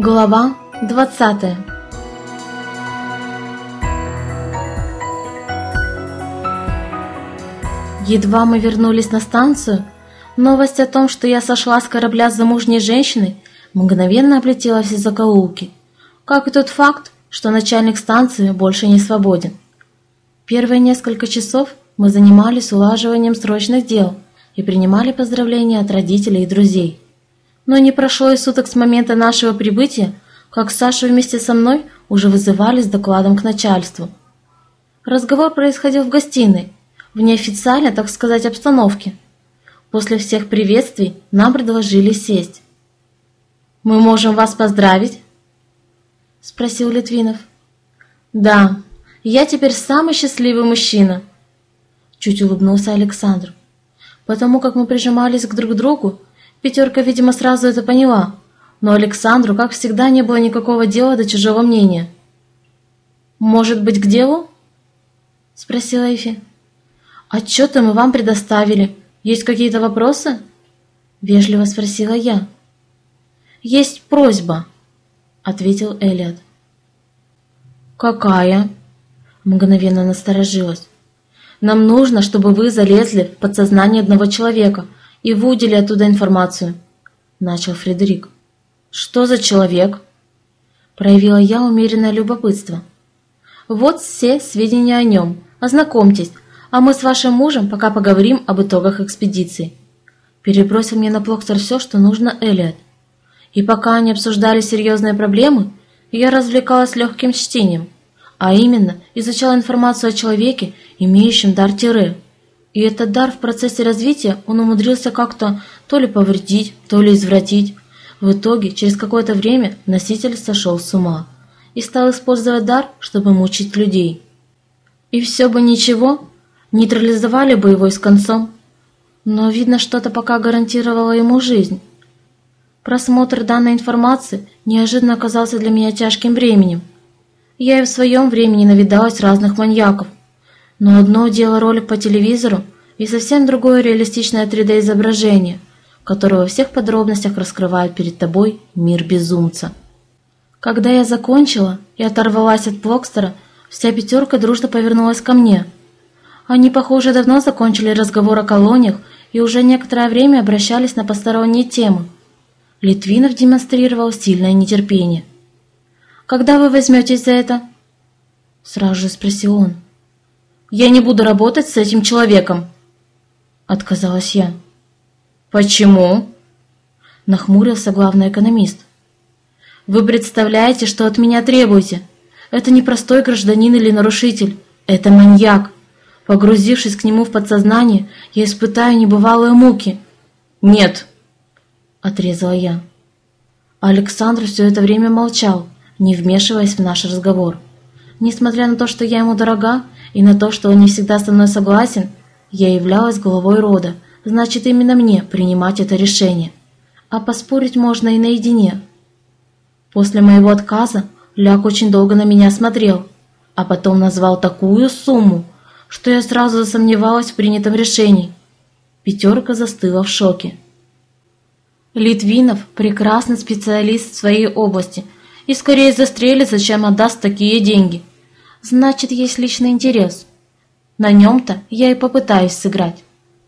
Глава 20. Едва мы вернулись на станцию, новость о том, что я сошла с корабля с замужней женщиной, мгновенно облетела все закоулки, как и тот факт, что начальник станции больше не свободен. Первые несколько часов мы занимались улаживанием срочных дел и принимали поздравления от родителей и друзей. Но не прошло и суток с момента нашего прибытия, как Сашу вместе со мной уже вызывали с докладом к начальству. Разговор происходил в гостиной, в неофициальной, так сказать, обстановке. После всех приветствий нам предложили сесть. «Мы можем вас поздравить?» – спросил Литвинов. «Да, я теперь самый счастливый мужчина», – чуть улыбнулся Александр. Потому как мы прижимались друг к другу, Пятерка, видимо, сразу это поняла, но Александру, как всегда, не было никакого дела до чужого мнения. «Может быть, к делу?» – спросила Эйфи. «Отчеты мы вам предоставили. Есть какие-то вопросы?» – вежливо спросила я. «Есть просьба», – ответил Эллиот. «Какая?» – мгновенно насторожилась. «Нам нужно, чтобы вы залезли в подсознание одного человека и выудили оттуда информацию», – начал Фредерик. «Что за человек?» – проявила я умеренное любопытство. «Вот все сведения о нем. Ознакомьтесь, а мы с вашим мужем пока поговорим об итогах экспедиции». Перебросил мне на Плокстер все, что нужно Эллиот. И пока они обсуждали серьезные проблемы, я развлекалась легким чтением, а именно изучала информацию о человеке, имеющем дар Тире. И этот дар в процессе развития он умудрился как-то то ли повредить, то ли извратить. В итоге, через какое-то время носитель сошел с ума и стал использовать дар, чтобы мучить людей. И все бы ничего, нейтрализовали бы его и с концом. Но, видно, что-то пока гарантировало ему жизнь. Просмотр данной информации неожиданно оказался для меня тяжким бременем. Я и в своем времени навидалась разных маньяков. Но одно дело ролик по телевизору и совсем другое реалистичное 3D-изображение, которое во всех подробностях раскрывает перед тобой мир безумца. Когда я закончила и оторвалась от Плокстера, вся пятерка дружно повернулась ко мне. Они, похоже, давно закончили разговор о колониях и уже некоторое время обращались на посторонние темы. Литвинов демонстрировал сильное нетерпение. «Когда вы возьметесь за это?» – сразу же спросил он. «Я не буду работать с этим человеком», – отказалась я. «Почему?» – нахмурился главный экономист. «Вы представляете, что от меня требуете? Это не простой гражданин или нарушитель, это маньяк. Погрузившись к нему в подсознание, я испытаю небывалые муки». «Нет», – отрезала я. Александр все это время молчал, не вмешиваясь в наш разговор. Несмотря на то, что я ему дорога, и на то, что он не всегда со мной согласен, я являлась главой рода, значит, именно мне принимать это решение. А поспорить можно и наедине. После моего отказа Ляк очень долго на меня смотрел, а потом назвал такую сумму, что я сразу засомневалась в принятом решении. Пятерка застыла в шоке. Литвинов – прекрасный специалист в своей области и скорее застрелится, чем отдаст такие деньги. Значит, есть личный интерес. На нем-то я и попытаюсь сыграть.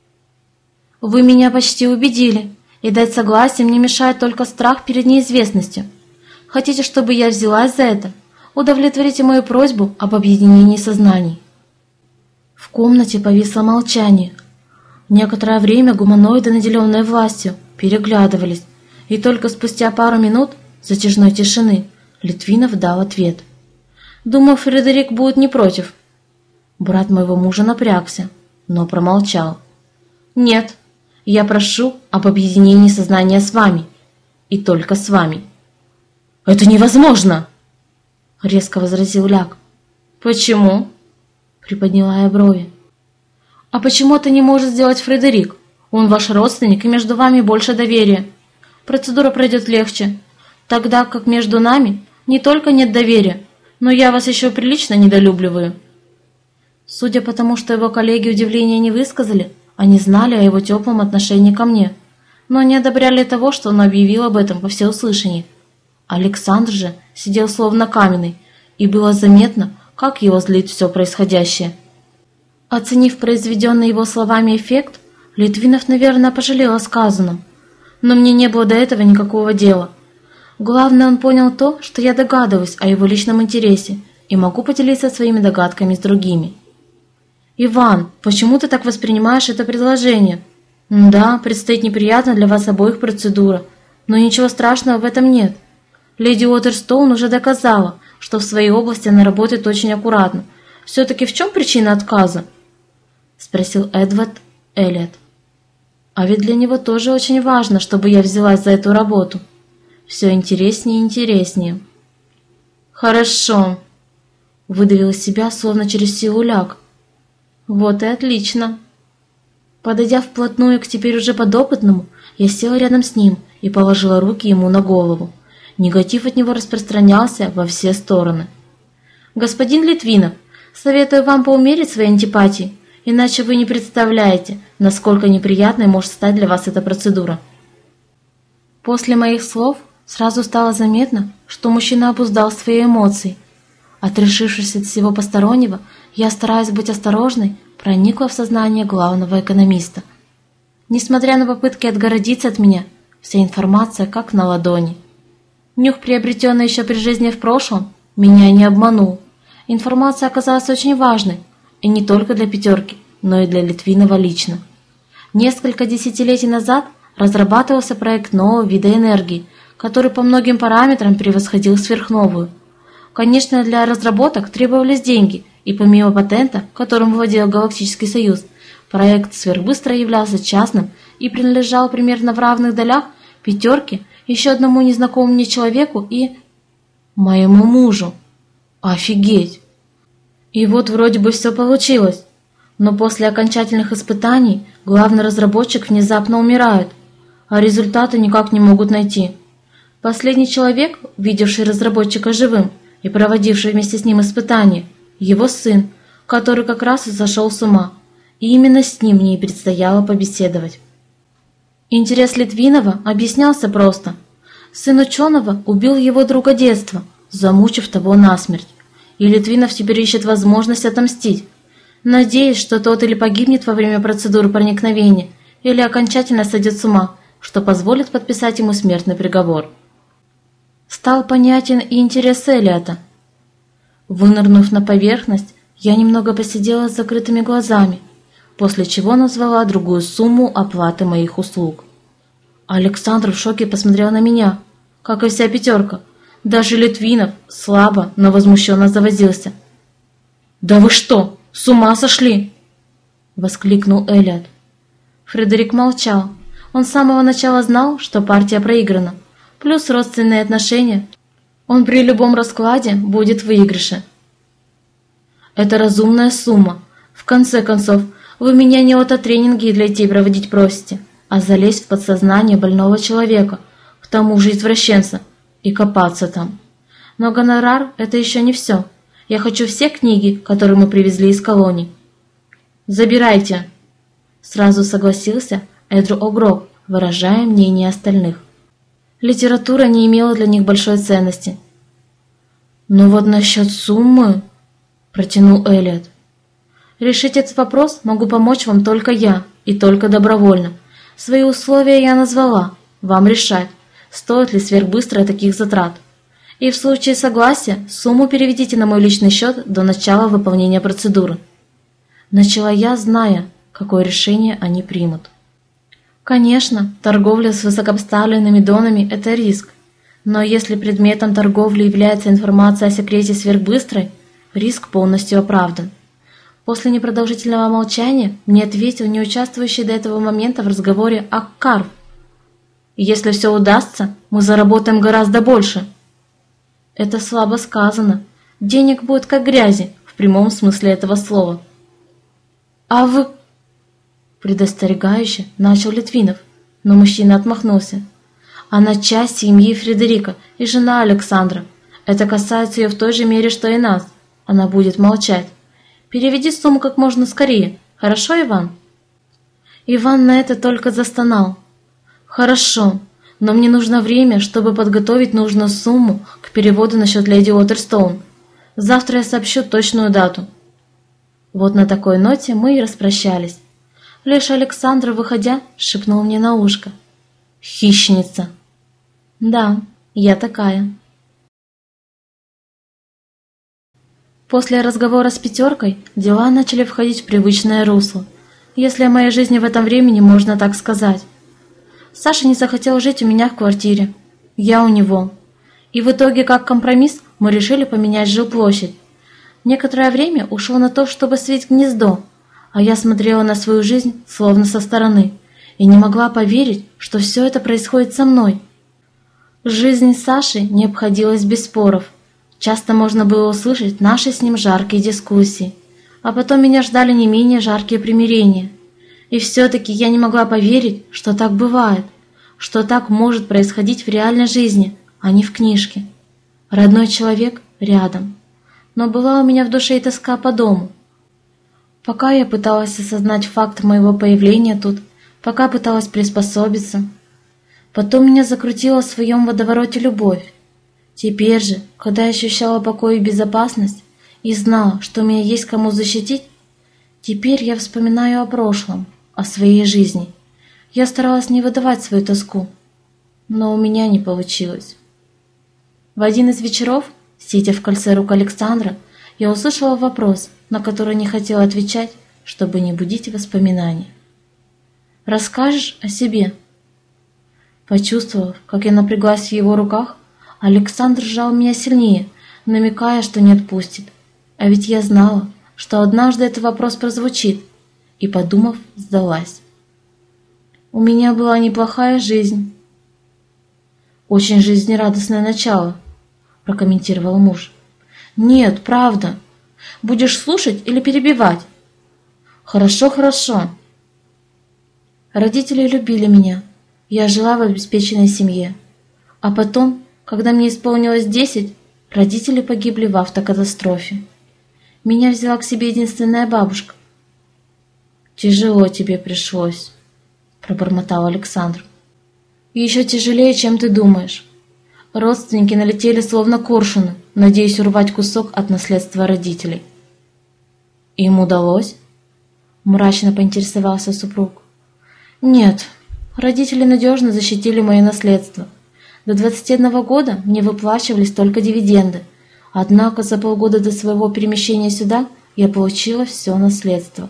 Вы меня почти убедили, и дать согласие мне мешает только страх перед неизвестностью. Хотите, чтобы я взялась за это? Удовлетворите мою просьбу об объединении сознаний. В комнате повисло молчание. Некоторое время гуманоиды, наделенные властью, переглядывались, и только спустя пару минут затяжной тишины Литвинов дал ответ. Думаю, Фредерик будет не против. Брат моего мужа напрягся, но промолчал. «Нет, я прошу об объединении сознания с вами. И только с вами». «Это невозможно!» — резко возразил Ляк. «Почему?» — приподняла я брови. «А почему это не может сделать Фредерик? Он ваш родственник, и между вами больше доверия. Процедура пройдет легче, тогда как между нами не только нет доверия, но я вас еще прилично недолюбливаю». Судя по тому, что его коллеги удивления не высказали, они знали о его теплом отношении ко мне, но не одобряли того, что он объявил об этом во всеуслышание. Александр же сидел словно каменный, и было заметно, как его злит все происходящее. Оценив произведенный его словами эффект, Литвинов, наверное, пожалел о сказанном. Но мне не было до этого никакого дела. Главное, он понял то, что я догадываюсь о его личном интересе и могу поделиться своими догадками с другими. «Иван, почему ты так воспринимаешь это предложение? Да, предстоит неприятная для вас обоих процедура, но ничего страшного в этом нет. Леди Уотерстоун уже доказала, что в своей области она работает очень аккуратно. Все-таки в чем причина отказа?» – спросил Эдвард Эллиот. «А ведь для него тоже очень важно, чтобы я взялась за эту работу. Все интереснее и интереснее». «Хорошо», – выдавил из себя, словно через силу ляг. «Вот и отлично». Подойдя вплотную к теперь уже подопытному, я села рядом с ним и положила руки ему на голову. Негатив от него распространялся во все стороны. «Господин Литвинов, советую вам поумерить свои антипатии, иначе вы не представляете, насколько неприятной может стать для вас эта процедура». После моих слов сразу стало заметно, что мужчина обуздал свои эмоции. Отрешившись от всего постороннего, я, стараясь быть осторожной, проникла в сознание главного экономиста. Несмотря на попытки отгородиться от меня, вся информация как на ладони. Нюх, приобретенный еще при жизни в прошлом, меня не обманул. Информация оказалась очень важной, и не только для пятерки, но и для Литвинова лично. Несколько десятилетий назад разрабатывался проект нового вида энергии, который по многим параметрам превосходил сверхновую. Конечно, для разработок требовались деньги, и помимо патента, которым владел Галактический Союз, проект сверхбыстро являлся частным и принадлежал примерно в равных долях пятерке, еще одному незнакомому мне человеку и моему мужу. Офигеть! И вот вроде бы все получилось, но после окончательных испытаний главный разработчик внезапно умирает, а результаты никак не могут найти. Последний человек, видевший разработчика живым и проводивший вместе с ним испытания, его сын, который как раз и сошел с ума, и именно с ним мне и предстояло побеседовать. Интерес Литвинова объяснялся просто. Сын ученого убил его друга детства, замучив того насмерть, и Литвинов теперь ищет возможность отомстить, надеясь, что тот или погибнет во время процедуры проникновения, или окончательно сойдет с ума, что позволит подписать ему смертный приговор. Стал понятен и интерес Эллиота. Вынырнув на поверхность, я немного посидела с закрытыми глазами, после чего назвала другую сумму оплаты моих услуг. Александр в шоке посмотрел на меня, как и вся пятерка. Даже Литвинов слабо, но возмущенно завозился. «Да вы что, с ума сошли?» — воскликнул Эллиот. Фредерик молчал. Он с самого начала знал, что партия проиграна. Плюс родственные отношения. Он при любом раскладе будет в выигрыше. «Это разумная сумма. В конце концов, вы меня не аутотренинги для детей проводить просите, а залезть в подсознание больного человека, к тому же извращенца, и копаться там. Но гонорар – это еще не все. Я хочу все книги, которые мы привезли из колоний». «Забирайте!» Сразу согласился Эдру О'Грок, выражая мнение остальных. Литература не имела для них большой ценности. «Но вот насчет суммы...» – протянул Эллиот. «Решить этот вопрос могу помочь вам только я, и только добровольно. Свои условия я назвала, вам решать, стоит ли сверхбыстро таких затрат. И в случае согласия сумму переведите на мой личный счет до начала выполнения процедуры». Начала я, зная, какое решение они примут. Конечно, торговля с высокопоставленными донами – это риск, но если предметом торговли является информация о секрете сверхбыстрой, риск полностью оправдан. После непродолжительного молчания мне ответил не участвующий до этого момента в разговоре Аккарв. «Если все удастся, мы заработаем гораздо больше». Это слабо сказано. Денег будет как грязи, в прямом смысле этого слова. «А вы...» Предостерегающе начал Литвинов, но мужчина отмахнулся. «Она часть семьи Фредерика и жена Александра. Это касается ее в той же мере, что и нас. Она будет молчать. Переведи сумму как можно скорее. Хорошо, Иван?» Иван на это только застонал. «Хорошо, Но мне нужно время, чтобы подготовить нужную сумму к переводу на счет леди Уотерстоун. Завтра я сообщу точную дату». Вот на такой ноте мы и распрощались. Лишь Александр, выходя, шепнул мне на ушко: «Хищница». Да, я такая. После разговора с Пятеркой дела начали входить в привычное русло, если о моей жизни в этом времени можно так сказать. Саша не захотел жить у меня в квартире, я у него. И в итоге, как компромисс, мы решили поменять жилплощадь. Некоторое время ушло на то, чтобы свить гнездо, а я смотрела на свою жизнь словно со стороны и не могла поверить, что все это происходит со мной. Жизнь Саши не обходилась без споров. Часто можно было услышать наши с ним жаркие дискуссии, а потом меня ждали не менее жаркие примирения. И все-таки я не могла поверить, что так бывает, что так может происходить в реальной жизни, а не в книжке. Родной человек рядом. Но была у меня в душе и тоска по дому. Пока я пыталась осознать факт моего появления тут, пока пыталась приспособиться, потом меня закрутила в своем водовороте любовь. Теперь же, когда я ощущала покой и безопасность и знала, что у меня есть кому защитить, теперь я вспоминаю о прошлом, о своей жизни. Я старалась не выдавать свою тоску, но у меня не получилось. В один из вечеров, сидя в кольце рук Александра, я услышала вопрос, на который не хотела отвечать, чтобы не будить воспоминания. «Расскажешь о себе?» Почувствовав, как я напряглась в его руках, Александр сжал меня сильнее, намекая, что не отпустит. А ведь я знала, что однажды этот вопрос прозвучит, и, подумав, сдалась. «У меня была неплохая жизнь». «Очень жизнерадостное начало», — прокомментировал муж. «Нет, правда. Будешь слушать или перебивать?» «Хорошо, хорошо». Родители любили меня. Я жила в обеспеченной семье. А потом, когда мне исполнилось 10, родители погибли в автокатастрофе. Меня взяла к себе единственная бабушка. «Тяжело тебе пришлось», — пробормотал Александр. «И еще тяжелее, чем ты думаешь. Родственники налетели словно коршуны, надеясь урвать кусок от наследства родителей». «Им удалось?» — мрачно поинтересовался супруг. «Нет, родители надежно защитили мое наследство. До 21 года мне выплачивались только дивиденды, однако за полгода до своего перемещения сюда я получила все наследство».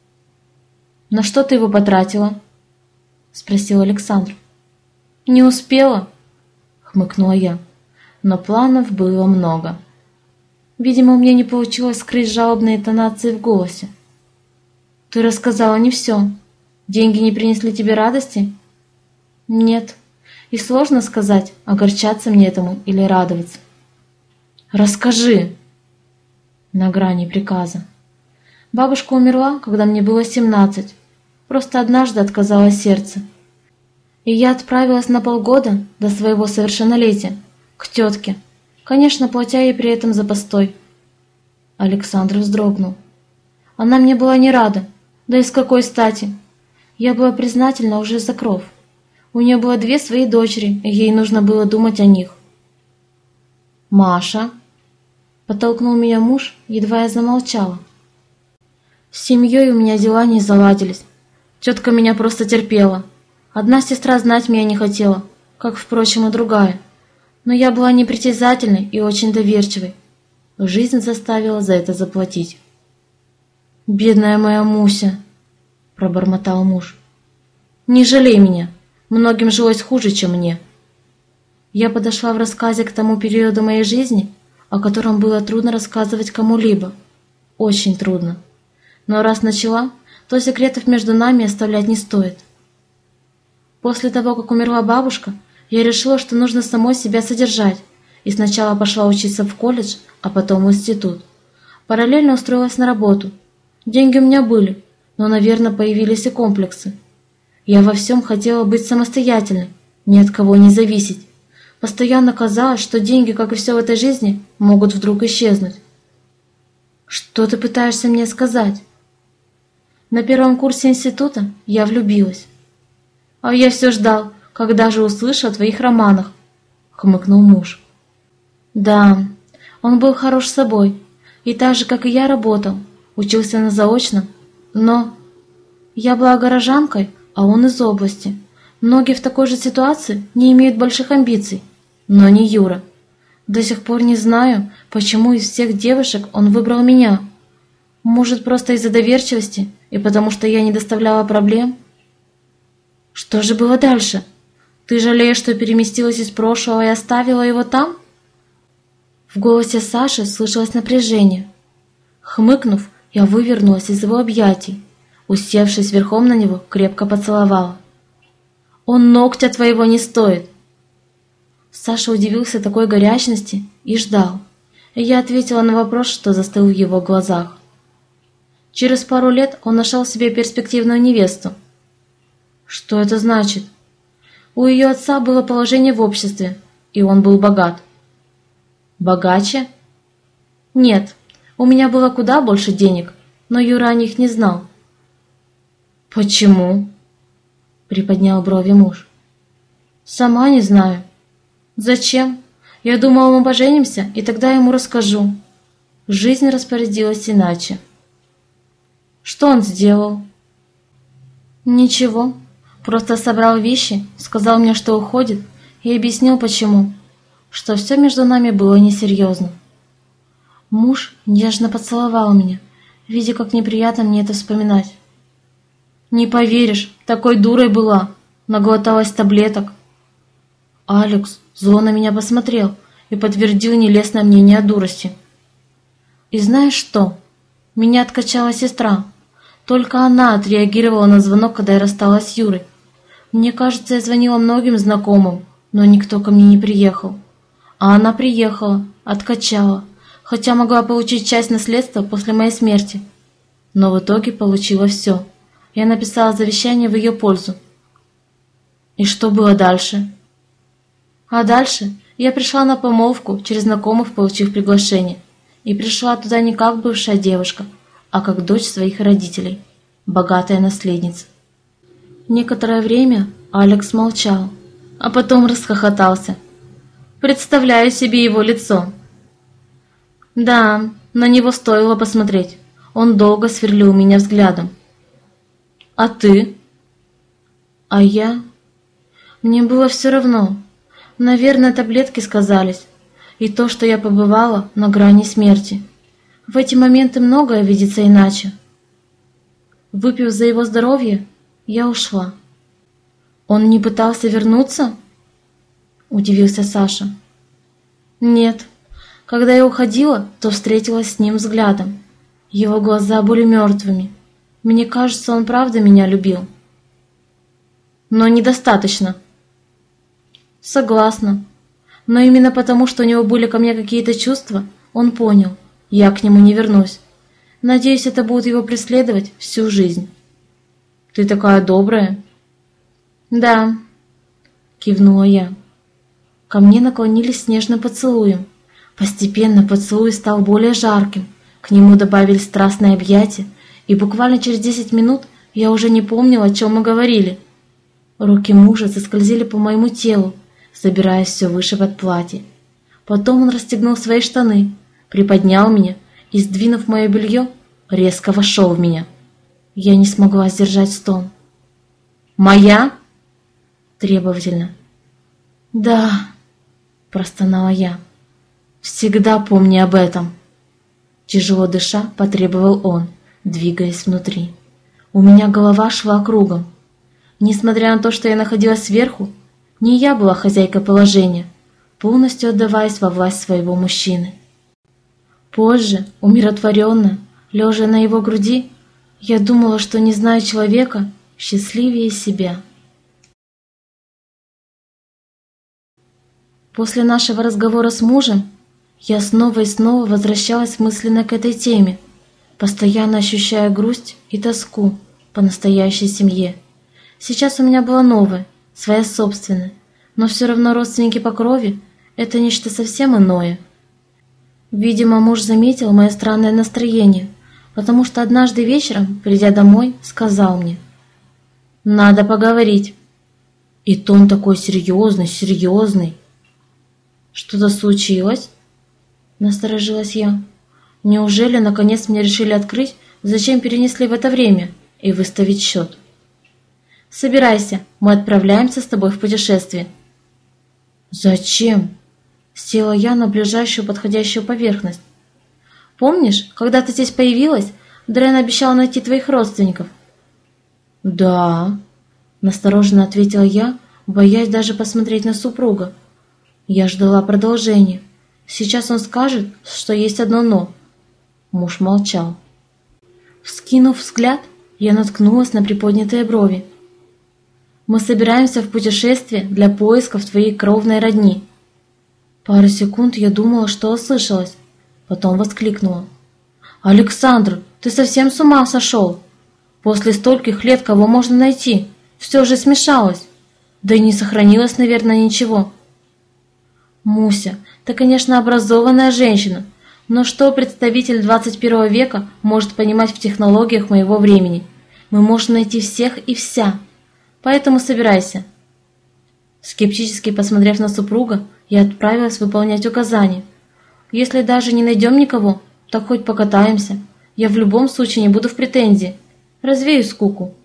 «На что ты его потратила?» — спросил Александр. «Не успела», — хмыкнула я, но планов было много. Видимо, у меня не получилось скрыть жалобные тонации в голосе. «Ты рассказала не все. Деньги не принесли тебе радости?» «Нет. И сложно сказать, огорчаться мне этому или радоваться». «Расскажи!» На грани приказа. Бабушка умерла, когда мне было 17. Просто однажды отказало сердце. И я отправилась на полгода до своего совершеннолетия к тетке, конечно, платя ей при этом за постой. Александр вздрогнул. Она мне была не рада, да и с какой стати? Я была признательна уже за кров. У нее было 2 свои дочери, и ей нужно было думать о них. «Маша?» — подтолкнул меня муж, едва я замолчала. С семьей у меня дела не заладились. Тетка меня просто терпела. Одна сестра знать меня не хотела, как, впрочем, и другая. Но я была непритязательной и очень доверчивой. Жизнь заставила за это заплатить. «Бедная моя Муся!» — пробормотал муж. «Не жалей меня. Многим жилось хуже, чем мне». Я подошла в рассказе к тому периоду моей жизни, о котором было трудно рассказывать кому-либо. Очень трудно. Но раз начала, то секретов между нами оставлять не стоит. После того, как умерла бабушка, я решила, что нужно самой себя содержать, и сначала пошла учиться в колледж, а потом в институт. Параллельно устроилась на работу. Деньги у меня были, но, наверное, появились и комплексы. Я во всем хотела быть самостоятельной, ни от кого не зависеть. Постоянно казалось, что деньги, как и все в этой жизни, могут вдруг исчезнуть. «Что ты пытаешься мне сказать?» На первом курсе института я влюбилась. А я все ждал, когда же услышу о твоих романах», — хмыкнул муж. «Да, он был хорош собой, и так же, как и я, работал, учился на заочном, но я была горожанкой, а он из области. Многие в такой же ситуации не имеют больших амбиций, но не Юра. До сих пор не знаю, почему из всех девушек он выбрал меня. Может, просто из-за доверчивости и потому что я не доставляла проблем? Что же было дальше? Ты жалеешь, что переместилась из прошлого и оставила его там?» В голосе Саши слышалось напряжение. Хмыкнув, я вывернулась из его объятий, усевшись верхом на него, крепко поцеловала. «Он ногтя твоего не стоит!» Саша удивился такой горячности и ждал, и я ответила на вопрос, что застыл в его глазах. Через пару лет он нашел себе перспективную невесту. Что это значит? У ее отца было положение в обществе, и он был богат. Богаче? Нет, у меня было куда больше денег, но Юра о них не знал. «Почему?» — приподнял брови муж. «Сама не знаю. Зачем? Я думала, мы поженимся, и тогда ему расскажу». Жизнь распорядилась иначе. «Что он сделал?» «Ничего. Просто собрал вещи, сказал мне, что уходит, и объяснил, почему. Что все между нами было несерьезно». Муж нежно поцеловал меня, видя, как неприятно мне это вспоминать. «Не поверишь, такой дурой была, наглоталась таблеток». Алекс зло на меня посмотрел и подтвердил нелестное мнение о дурости. И знаешь что? Меня откачала сестра. Только она отреагировала на звонок, когда я рассталась с Юрой. Мне кажется, я звонила многим знакомым, но никто ко мне не приехал. А она приехала, откачала, хотя могла получить часть наследства после моей смерти. Но в итоге получила все. Я написала завещание в ее пользу. И что было дальше? А дальше я пришла на помолвку через знакомых, получив приглашение. И пришла туда не как бывшая девушка, а как дочь своих родителей, богатая наследница. Некоторое время Алекс молчал, а потом расхохотался. Представляю себе его лицо. Да, на него стоило посмотреть. Он долго сверлил меня взглядом. А ты? А я? Мне было все равно. Наверное, таблетки сказались, и то, что я побывала на грани смерти. В эти моменты многое видится иначе. Выпив за его здоровье, я ушла. «Он не пытался вернуться?» – удивился Саша. «Нет. Когда я уходила, то встретилась с ним взглядом. Его глаза были мертвыми. Мне кажется, он правда меня любил». «Но недостаточно». «Согласна. Но именно потому, что у него были ко мне какие-то чувства, он понял, я к нему не вернусь. Надеюсь, это будет его преследовать всю жизнь». «Ты такая добрая». «Да», — кивнула я. Ко мне наклонились с нежным поцелуем. Постепенно поцелуй стал более жарким, к нему добавились страстные объятия, и буквально через 10 минут я уже не помнила, о чем мы говорили. Руки мужа заскользили по моему телу, забираясь все выше под платье. Потом он расстегнул свои штаны, приподнял меня и, сдвинув мое белье, резко вошел в меня. Я не смогла сдержать стон. «Моя?» Требовательно. «Да», — простонала я. «Всегда помни об этом». Тяжело дыша, потребовал он, двигаясь внутри. У меня голова шла кругом. Несмотря на то, что я находилась сверху, не я была хозяйкой положения, полностью отдаваясь во власть своего мужчины. Позже, умиротворенно, лежа на его груди, я думала, что не знаю человека счастливее себя. После нашего разговора с мужем я снова и снова возвращалась мысленно к этой теме, постоянно ощущая грусть и тоску по настоящей семье. Сейчас у меня была новая, своя собственная, но все равно родственники по крови – это нечто совсем иное. Видимо, муж заметил мое странное настроение, потому что однажды вечером, придя домой, сказал мне: «Надо поговорить». И тон такой серьезный, серьезный. Что-то случилось? Насторожилась я. Неужели наконец мне решили открыть, зачем перенесли в это время, и выставить счет? Собирайся, мы отправляемся с тобой в путешествие. Зачем? Села я на ближайшую подходящую поверхность. Помнишь, когда ты здесь появилась, Дрен обещал найти твоих родственников? Да, настороженно ответила я, боясь даже посмотреть на супруга. Я ждала продолжения. Сейчас он скажет, что есть одно «но». Муж молчал. Вскинув взгляд, я наткнулась на приподнятые брови. Мы собираемся в путешествие для поисков твоей кровной родни. Пару секунд я думала, что ослышалась, потом воскликнула. Александр, ты совсем с ума сошел? После стольких лет кого можно найти? Все же смешалось. Да и не сохранилось, наверное, ничего. Муся, ты, конечно, образованная женщина, но что представитель 21 века может понимать в технологиях моего времени? Мы можем найти всех и вся. Поэтому собирайся. Скептически посмотрев на супруга, я отправилась выполнять указания. Если даже не найдем никого, так хоть покатаемся. Я в любом случае не буду в претензии. Развею скуку.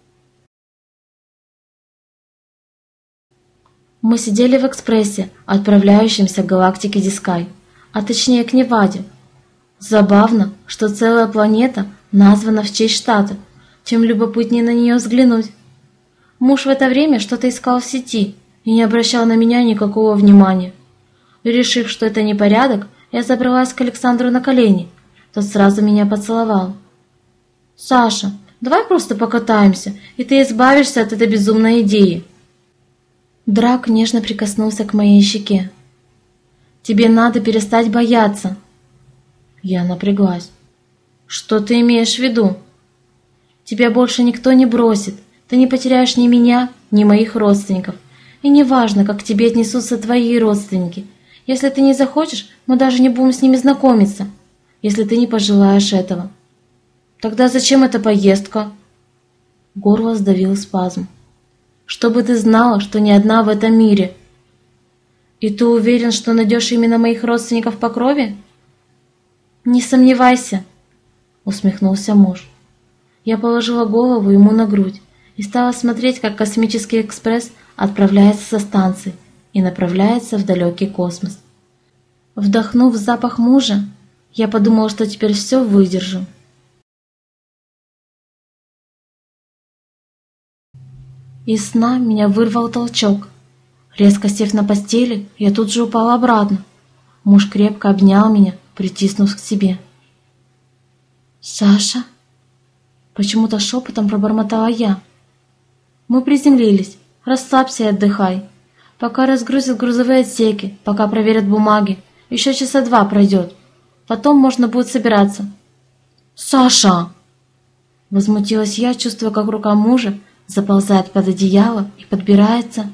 Мы сидели в экспрессе, отправляющемся к галактике Дискай, а точнее к Неваде. Забавно, что целая планета названа в честь штата, тем любопытнее на нее взглянуть. Муж в это время что-то искал в сети и не обращал на меня никакого внимания. Решив, что это непорядок, я забралась к Александру на колени. Тот сразу меня поцеловал. «Саша, давай просто покатаемся, и ты избавишься от этой безумной идеи». Драк нежно прикоснулся к моей щеке. «Тебе надо перестать бояться». Я напряглась. «Что ты имеешь в виду?» «Тебя больше никто не бросит. Ты не потеряешь ни меня, ни моих родственников. И неважно, как к тебе отнесутся твои родственники. Если ты не захочешь, мы даже не будем с ними знакомиться, если ты не пожелаешь этого». «Тогда зачем эта поездка?» Горло сдавил спазм. «Чтобы ты знала, что не одна в этом мире». «И ты уверен, что найдешь именно моих родственников по крови?» «Не сомневайся», — усмехнулся муж. Я положила голову ему на грудь и стала смотреть, как космический экспресс отправляется со станции и направляется в далекий космос. Вдохнув запах мужа, я подумала, что теперь все выдержу. Из сна меня вырвал толчок. Резко сев на постели, я тут же упала обратно. Муж крепко обнял меня, притиснув к себе. «Саша?» Почему-то шепотом пробормотала я. «Мы приземлились. Расслабься и отдыхай. Пока разгрузят грузовые отсеки, пока проверят бумаги, еще часа 2 пройдет. Потом можно будет собираться». «Саша!» Возмутилась я, чувствуя, как рука мужа заползает под одеяло и подбирается.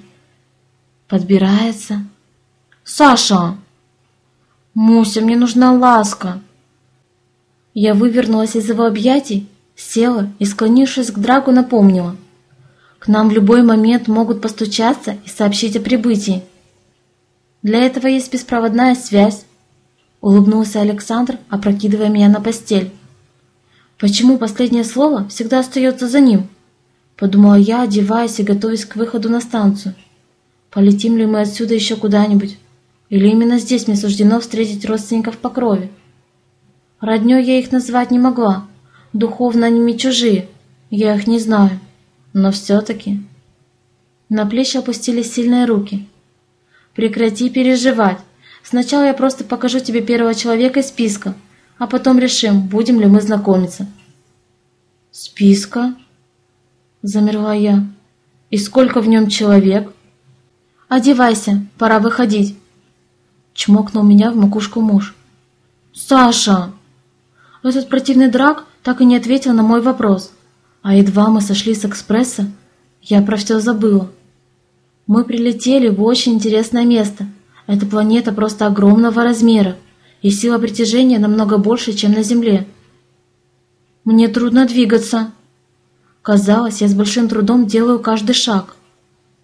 «Саша!» «Муся, мне нужна ласка!» Я вывернулась из его объятий, села и, склонившись к Драгу, напомнила. «К нам в любой момент могут постучаться и сообщить о прибытии. Для этого есть беспроводная связь», — улыбнулся Александр, опрокидывая меня на постель. «Почему последнее слово всегда остается за ним?» — подумала я, одеваясь и готовясь к выходу на станцию. «Полетим ли мы отсюда еще куда-нибудь? Или именно здесь мне суждено встретить родственников по крови? Роднёй я их назвать не могла, духовно они мне чужие, я их не знаю, но все-таки...» На плечи опустились сильные руки. «Прекрати переживать. Сначала я просто покажу тебе первого человека из списка, а потом решим, будем ли мы знакомиться». «Списка?» Замерла я. «И сколько в нем человек?» «Одевайся, пора выходить», — чмокнул меня в макушку муж. «Саша!» Этот противный Драк так и не ответил на мой вопрос, а едва мы сошли с экспресса, я про все забыла. Мы прилетели в очень интересное место. Эта планета просто огромного размера, и сила притяжения намного больше, чем на Земле. Мне трудно двигаться. Казалось, я с большим трудом делаю каждый шаг.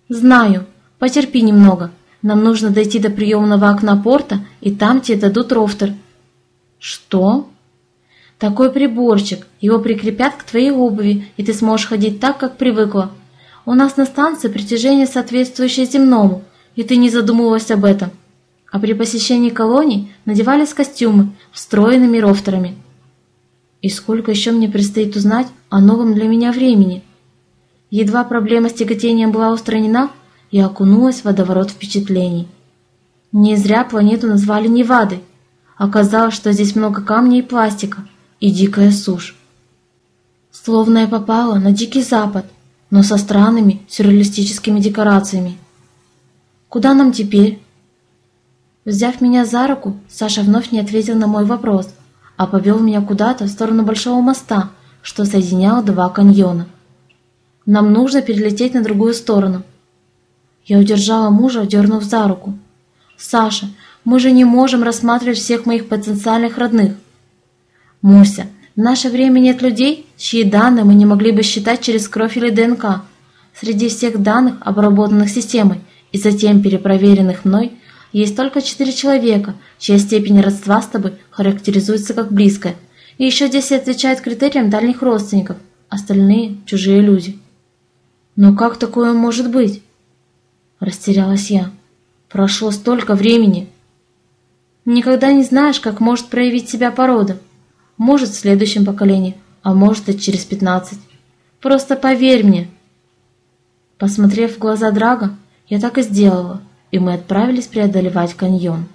Знаю. Потерпи немного. Нам нужно дойти до приемного окна порта, и там тебе дадут рофтер. Что? Такой приборчик. Его прикрепят к твоей обуви, и ты сможешь ходить так, как привыкла. У нас на станции притяжение соответствующее земному, и ты не задумывалась об этом. А при посещении колоний надевались костюмы, встроенными рофтерами. И сколько еще мне предстоит узнать о новом для меня времени? Едва проблема с тяготением была устранена, я окунулась в водоворот впечатлений. Не зря планету назвали Невадой. Оказалось, что здесь много камней и пластика, и дикая сушь. Словно я попала на Дикий Запад, но со странными сюрреалистическими декорациями. Куда нам теперь? Взяв меня за руку, Саша вновь не ответил на мой вопрос, а повел меня куда-то в сторону большого моста, что соединял два каньона. Нам нужно перелететь на другую сторону. Я удержала мужа, дернув за руку. «Саша, мы же не можем рассматривать всех моих потенциальных родных». «Муся, в наше время нет людей, чьи данные мы не могли бы считать через кровь или ДНК. Среди всех данных, обработанных системой и затем перепроверенных мной, есть только 4 человека, чья степень родства с тобой характеризуется как близкая, и еще 10 отвечают критериям дальних родственников, остальные – чужие люди». «Но как такое может быть?» Растерялась я. «Прошло столько времени». «Никогда не знаешь, как может проявить себя порода. Может, в следующем поколении, а может и через 15. Просто поверь мне». Посмотрев в глаза Драго, я так и сделала, и мы отправились преодолевать каньон.